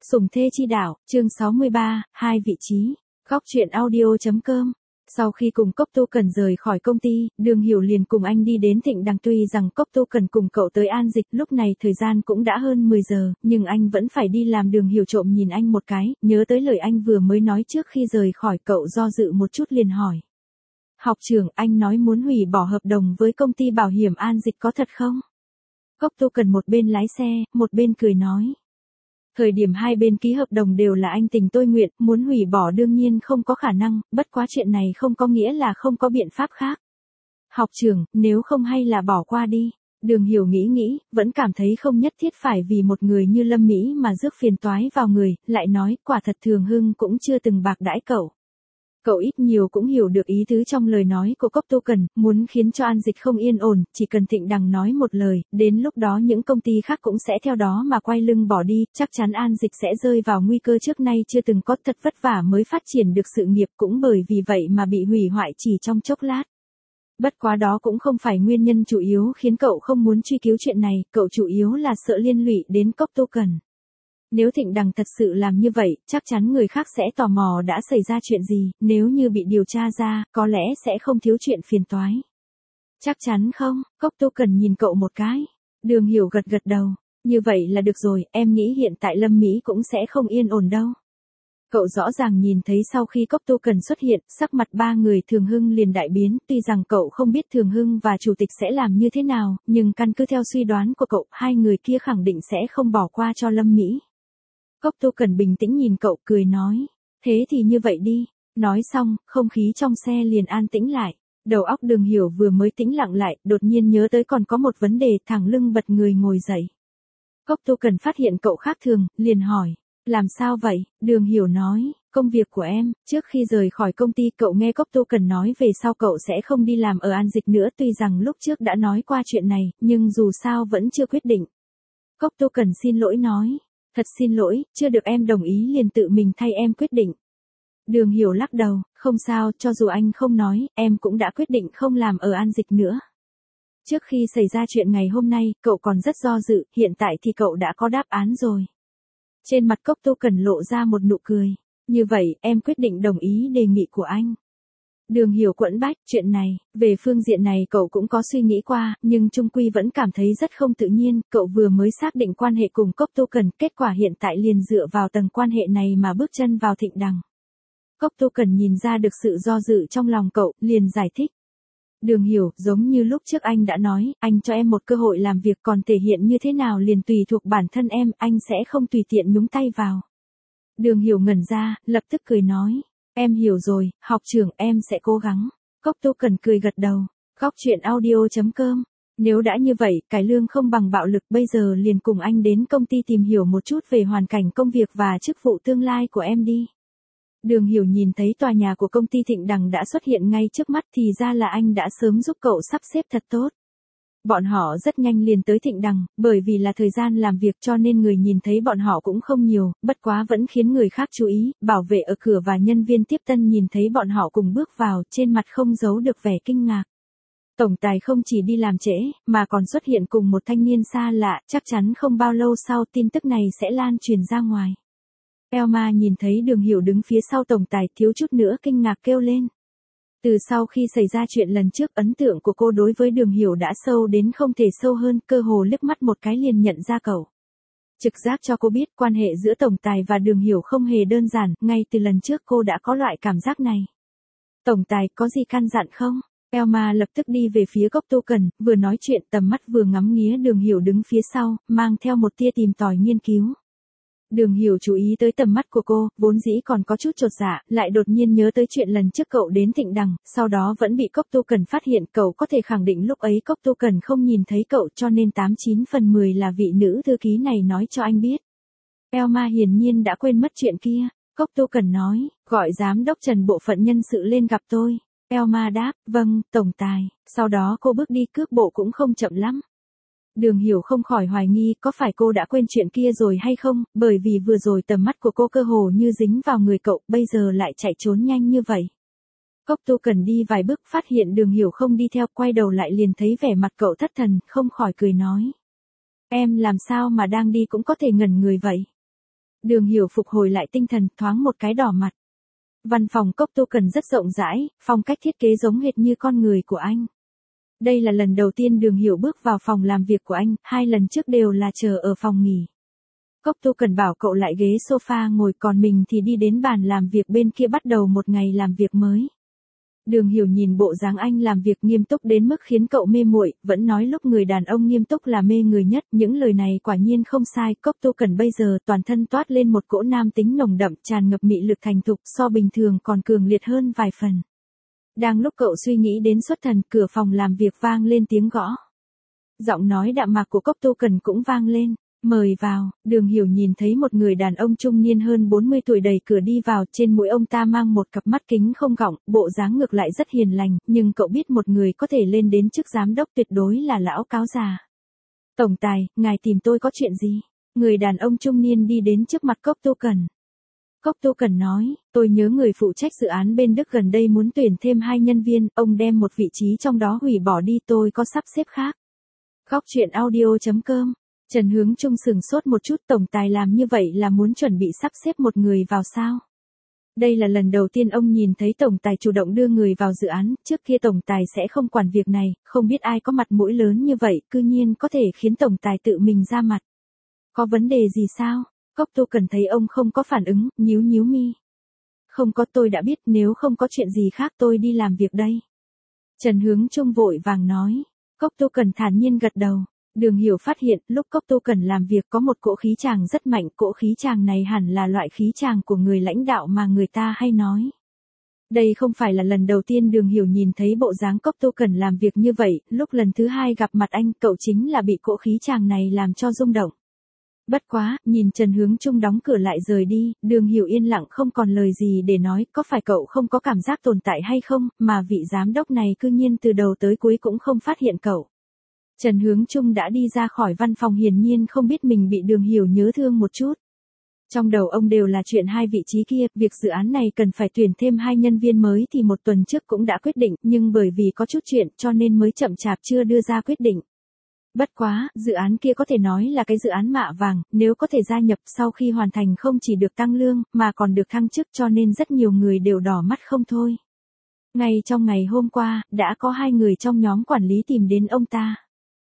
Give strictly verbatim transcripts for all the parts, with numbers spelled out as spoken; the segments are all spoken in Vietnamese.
Sủng thê chi đạo, chương sáu mươi ba, hai vị trí. Góc truyện audio.com. Sau khi cùng Cốc Tu Cần rời khỏi công ty, Đường Hiểu liền cùng anh đi đến Thịnh Đằng. Tuy rằng Cốc Tu Cần cùng cậu tới An Dịch, lúc này thời gian cũng đã hơn mười giờ, nhưng anh vẫn phải đi làm. Đường Hiểu trộm nhìn anh một cái, nhớ tới lời anh vừa mới nói trước khi rời khỏi. Cậu do dự một chút liền hỏi. Học trưởng, anh nói muốn hủy bỏ hợp đồng với công ty bảo hiểm An Dịch có thật không? Cốc Tu Cần một bên lái xe, một bên cười nói. Thời điểm hai bên ký hợp đồng đều là anh tình tôi nguyện, muốn hủy bỏ đương nhiên không có khả năng, bất quá chuyện này không có nghĩa là không có biện pháp khác. Học trưởng, nếu không hay là bỏ qua đi. Đường Hiểu nghĩ nghĩ, vẫn cảm thấy không nhất thiết phải vì một người như Lâm Mỹ mà rước phiền toái vào người, lại nói, quả thật Thường Hưng cũng chưa từng bạc đãi cậu. Cậu ít nhiều cũng hiểu được ý tứ trong lời nói của Cốc Tu Cần, muốn khiến cho An Dịch không yên ổn, chỉ cần Thịnh Đằng nói một lời, đến lúc đó những công ty khác cũng sẽ theo đó mà quay lưng bỏ đi, chắc chắn An Dịch sẽ rơi vào nguy cơ trước nay chưa từng có, thật vất vả mới phát triển được sự nghiệp, cũng bởi vì vậy mà bị hủy hoại chỉ trong chốc lát. Bất quá đó cũng không phải nguyên nhân chủ yếu khiến cậu không muốn truy cứu chuyện này, cậu chủ yếu là sợ liên lụy đến Cốc Tu Cần. Nếu Thịnh Đằng thật sự làm như vậy, chắc chắn người khác sẽ tò mò đã xảy ra chuyện gì, nếu như bị điều tra ra, có lẽ sẽ không thiếu chuyện phiền toái. Chắc chắn không? Cốc Tu Cần nhìn cậu một cái. Đường Hiểu gật gật đầu. Như vậy là được rồi, em nghĩ hiện tại Lâm Mỹ cũng sẽ không yên ổn đâu. Cậu rõ ràng nhìn thấy sau khi Cốc Tu Cần xuất hiện, sắc mặt ba người Thường Hưng liền đại biến, tuy rằng cậu không biết Thường Hưng và Chủ tịch sẽ làm như thế nào, nhưng căn cứ theo suy đoán của cậu, hai người kia khẳng định sẽ không bỏ qua cho Lâm Mỹ. Cốc Tu Cần bình tĩnh nhìn cậu cười nói, thế thì như vậy đi. Nói xong, không khí trong xe liền an tĩnh lại. Đầu óc Đường Hiểu vừa mới tĩnh lặng lại, đột nhiên nhớ tới còn có một vấn đề, thẳng lưng bật người ngồi dậy. Cốc Tu Cần phát hiện cậu khác thường, liền hỏi, làm sao vậy? Đường Hiểu nói, công việc của em. Trước khi rời khỏi công ty cậu nghe Cốc Tu Cần nói về sau cậu sẽ không đi làm ở An Dịch nữa, tuy rằng lúc trước đã nói qua chuyện này, nhưng dù sao vẫn chưa quyết định. Cốc Tu Cần xin lỗi nói. Thật xin lỗi, chưa được em đồng ý liền tự mình thay em quyết định. Đường Hiểu lắc đầu, không sao, cho dù anh không nói, em cũng đã quyết định không làm ở An Dịch nữa. Trước khi xảy ra chuyện ngày hôm nay, cậu còn rất do dự, hiện tại thì cậu đã có đáp án rồi. Trên mặt Cốc Tu Cần lộ ra một nụ cười. Như vậy, em quyết định đồng ý đề nghị của anh. Đường Hiểu quẫn bách, chuyện này, về phương diện này cậu cũng có suy nghĩ qua, nhưng chung quy vẫn cảm thấy rất không tự nhiên, cậu vừa mới xác định quan hệ cùng Cốc Tu Cần, kết quả hiện tại liền dựa vào tầng quan hệ này mà bước chân vào Thịnh Đằng. Cốc Tu Cần nhìn ra được sự do dự trong lòng cậu, liền giải thích. Đường Hiểu, giống như lúc trước anh đã nói, anh cho em một cơ hội làm việc, còn thể hiện như thế nào liền tùy thuộc bản thân em, anh sẽ không tùy tiện nhúng tay vào. Đường Hiểu ngẩn ra, lập tức cười nói. Em hiểu rồi, học trưởng, em sẽ cố gắng. Cốc Tu Cần cười gật đầu. Góc truyện audio.com. Nếu đã như vậy, cải lương không bằng bạo lực, bây giờ liền cùng anh đến công ty tìm hiểu một chút về hoàn cảnh công việc và chức vụ tương lai của em đi. Đường Hiểu nhìn thấy tòa nhà của công ty Thịnh Đằng đã xuất hiện ngay trước mắt, thì ra là anh đã sớm giúp cậu sắp xếp thật tốt. Bọn họ rất nhanh liền tới Thịnh Đằng, bởi vì là thời gian làm việc cho nên người nhìn thấy bọn họ cũng không nhiều, bất quá vẫn khiến người khác chú ý, bảo vệ ở cửa và nhân viên tiếp tân nhìn thấy bọn họ cùng bước vào, trên mặt không giấu được vẻ kinh ngạc. Tổng tài không chỉ đi làm trễ, mà còn xuất hiện cùng một thanh niên xa lạ, chắc chắn không bao lâu sau tin tức này sẽ lan truyền ra ngoài. Elma nhìn thấy Đường Hiểu đứng phía sau tổng tài, thiếu chút nữa kinh ngạc kêu lên. Từ sau khi xảy ra chuyện lần trước, ấn tượng của cô đối với Đường Hiểu đã sâu đến không thể sâu hơn, cơ hồ liếc mắt một cái liền nhận ra cậu. Trực giác cho cô biết quan hệ giữa tổng tài và Đường Hiểu không hề đơn giản, ngay từ lần trước cô đã có loại cảm giác này. Tổng tài, có gì căn dặn không? Elma lập tức đi về phía Cốc Tu Cần, vừa nói chuyện tầm mắt vừa ngắm nghía Đường Hiểu đứng phía sau, mang theo một tia tìm tòi nghiên cứu. Đường Hiểu chú ý tới tầm mắt của cô, vốn dĩ còn có chút chột dạ, lại đột nhiên nhớ tới chuyện lần trước cậu đến Thịnh Đằng, sau đó vẫn bị Cốc Tu Cần phát hiện, cậu có thể khẳng định lúc ấy Cốc Tu Cần không nhìn thấy cậu, cho nên tám chín phần mười là vị nữ thư ký này nói cho anh biết. Elma hiển nhiên đã quên mất chuyện kia. Cốc Tu Cần nói, gọi giám đốc Trần bộ phận nhân sự lên gặp tôi. Elma đáp, vâng, tổng tài, sau đó cô bước đi, cước bộ cũng không chậm lắm. Đường Hiểu không khỏi hoài nghi có phải cô đã quên chuyện kia rồi hay không, bởi vì vừa rồi tầm mắt của cô cơ hồ như dính vào người cậu, bây giờ lại chạy trốn nhanh như vậy. Cốc Tu Cần đi vài bước phát hiện Đường Hiểu không đi theo, quay đầu lại liền thấy vẻ mặt cậu thất thần, không khỏi cười nói. Em làm sao mà đang đi cũng có thể ngẩn người vậy? Đường Hiểu phục hồi lại tinh thần, thoáng một cái đỏ mặt. Văn phòng Cốc Tu Cần rất rộng rãi, phong cách thiết kế giống hệt như con người của anh. Đây là lần đầu tiên Đường Hiểu bước vào phòng làm việc của anh, hai lần trước đều là chờ ở phòng nghỉ. Cốc Tu Cần bảo cậu lại ghế sofa ngồi, còn mình thì đi đến bàn làm việc bên kia bắt đầu một ngày làm việc mới. Đường Hiểu nhìn bộ dáng anh làm việc nghiêm túc đến mức khiến cậu mê muội, vẫn nói lúc người đàn ông nghiêm túc là mê người nhất, những lời này quả nhiên không sai. Cốc Tu Cần bây giờ toàn thân toát lên một cỗ nam tính nồng đậm, tràn ngập mị lực thành thục, so bình thường còn cường liệt hơn vài phần. Đang lúc cậu suy nghĩ đến xuất thần, cửa phòng làm việc vang lên tiếng gõ. Giọng nói đạm mạc của Cốc Tu Cần cũng vang lên. Mời vào. Đường Hiểu nhìn thấy một người đàn ông trung niên hơn bốn mươi tuổi đẩy cửa đi vào, trên mũi ông ta mang một cặp mắt kính không gọng, bộ dáng ngược lại rất hiền lành, nhưng cậu biết một người có thể lên đến chức giám đốc tuyệt đối là lão cáo già. Tổng tài, ngài tìm tôi có chuyện gì? Người đàn ông trung niên đi đến trước mặt Cốc Tu Cần. Cốc Tu Cần nói, tôi nhớ người phụ trách dự án bên Đức gần đây muốn tuyển thêm hai nhân viên, ông đem một vị trí trong đó hủy bỏ đi, tôi có sắp xếp khác. Góc truyện audio chấm com. Trần Hướng Trung sừng sốt một chút, tổng tài làm như vậy là muốn chuẩn bị sắp xếp một người vào sao? Đây là lần đầu tiên ông nhìn thấy tổng tài chủ động đưa người vào dự án, trước kia tổng tài sẽ không quản việc này, không biết ai có mặt mũi lớn như vậy, cư nhiên có thể khiến tổng tài tự mình ra mặt. Có vấn đề gì sao? Cốc Tu Cần thấy ông không có phản ứng, nhíu nhíu mi. Không có, tôi đã biết, nếu không có chuyện gì khác tôi đi làm việc đây. Trần Hướng Trung vội vàng nói. Cốc Tu Cần thản nhiên gật đầu. Đường Hiểu phát hiện, lúc Cốc Tu Cần làm việc có một cỗ khí chàng rất mạnh, cỗ khí chàng này hẳn là loại khí chàng của người lãnh đạo mà người ta hay nói. Đây không phải là lần đầu tiên Đường Hiểu nhìn thấy bộ dáng Cốc Tu Cần làm việc như vậy, lúc lần thứ hai gặp mặt anh, cậu chính là bị cỗ khí chàng này làm cho rung động. Bất quá, nhìn Trần Hướng Trung đóng cửa lại rời đi, Đường Hiểu yên lặng không còn lời gì để nói, có phải cậu không có cảm giác tồn tại hay không, mà vị giám đốc này cư nhiên từ đầu tới cuối cũng không phát hiện cậu. Trần Hướng Trung đã đi ra khỏi văn phòng, hiển nhiên không biết mình bị Đường Hiểu nhớ thương một chút. Trong đầu ông đều là chuyện hai vị trí kia, việc dự án này cần phải tuyển thêm hai nhân viên mới thì một tuần trước cũng đã quyết định, nhưng bởi vì có chút chuyện cho nên mới chậm chạp chưa đưa ra quyết định. Bất quá, dự án kia có thể nói là cái dự án mạ vàng, nếu có thể gia nhập sau khi hoàn thành không chỉ được tăng lương, mà còn được thăng chức, cho nên rất nhiều người đều đỏ mắt không thôi. Ngay trong ngày hôm qua, đã có hai người trong nhóm quản lý tìm đến ông ta.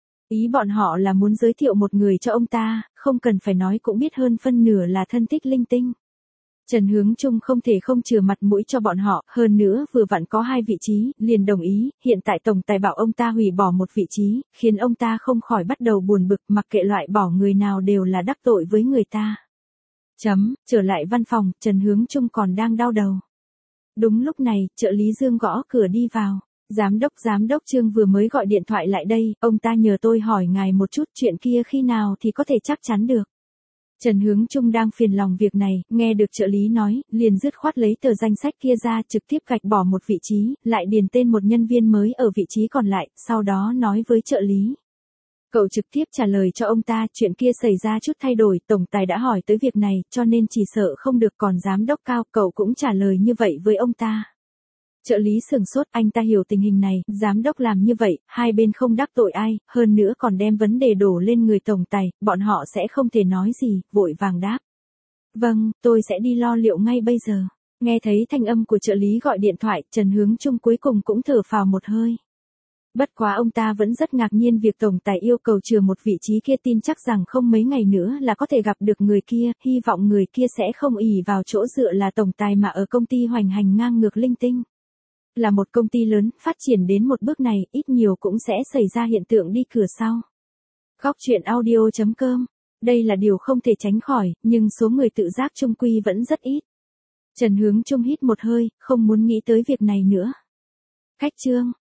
Ý bọn họ là muốn giới thiệu một người cho ông ta, không cần phải nói cũng biết hơn phân nửa là thân thích linh tinh. Trần Hướng Trung không thể không chừa mặt mũi cho bọn họ, hơn nữa vừa vặn có hai vị trí, liền đồng ý, hiện tại tổng tài bảo ông ta hủy bỏ một vị trí, khiến ông ta không khỏi bắt đầu buồn bực, mặc kệ loại bỏ người nào đều là đắc tội với người ta. Chấm, trở lại văn phòng, Trần Hướng Trung còn đang đau đầu. Đúng lúc này, trợ lý Dương gõ cửa đi vào. Giám đốc, giám đốc Trương vừa mới gọi điện thoại lại đây, ông ta nhờ tôi hỏi ngài một chút, chuyện kia khi nào thì có thể chắc chắn được. Trần Hướng Trung đang phiền lòng việc này, nghe được trợ lý nói, liền dứt khoát lấy tờ danh sách kia ra, trực tiếp gạch bỏ một vị trí, lại điền tên một nhân viên mới ở vị trí còn lại, sau đó nói với trợ lý. Cậu trực tiếp trả lời cho ông ta, chuyện kia xảy ra chút thay đổi, tổng tài đã hỏi tới việc này, cho nên chỉ sợ không được, còn giám đốc cao, cậu cũng trả lời như vậy với ông ta. Trợ lý sừng sốt, anh ta hiểu tình hình này, giám đốc làm như vậy, hai bên không đắc tội ai, hơn nữa còn đem vấn đề đổ lên người tổng tài, bọn họ sẽ không thể nói gì, vội vàng đáp. Vâng, tôi sẽ đi lo liệu ngay bây giờ. Nghe thấy thanh âm của trợ lý gọi điện thoại, Trần Hướng Trung cuối cùng cũng thở phào một hơi. Bất quá ông ta vẫn rất ngạc nhiên việc tổng tài yêu cầu chừa một vị trí kia, tin chắc rằng không mấy ngày nữa là có thể gặp được người kia, hy vọng người kia sẽ không ỷ vào chỗ dựa là tổng tài mà ở công ty hoành hành ngang ngược linh tinh. Là một công ty lớn, phát triển đến một bước này, ít nhiều cũng sẽ xảy ra hiện tượng đi cửa sau. Góc truyện audio chấm com. Đây là điều không thể tránh khỏi, nhưng số người tự giác trung quy vẫn rất ít. Trần Hướng Trung hít một hơi, không muốn nghĩ tới việc này nữa. Khách Trương,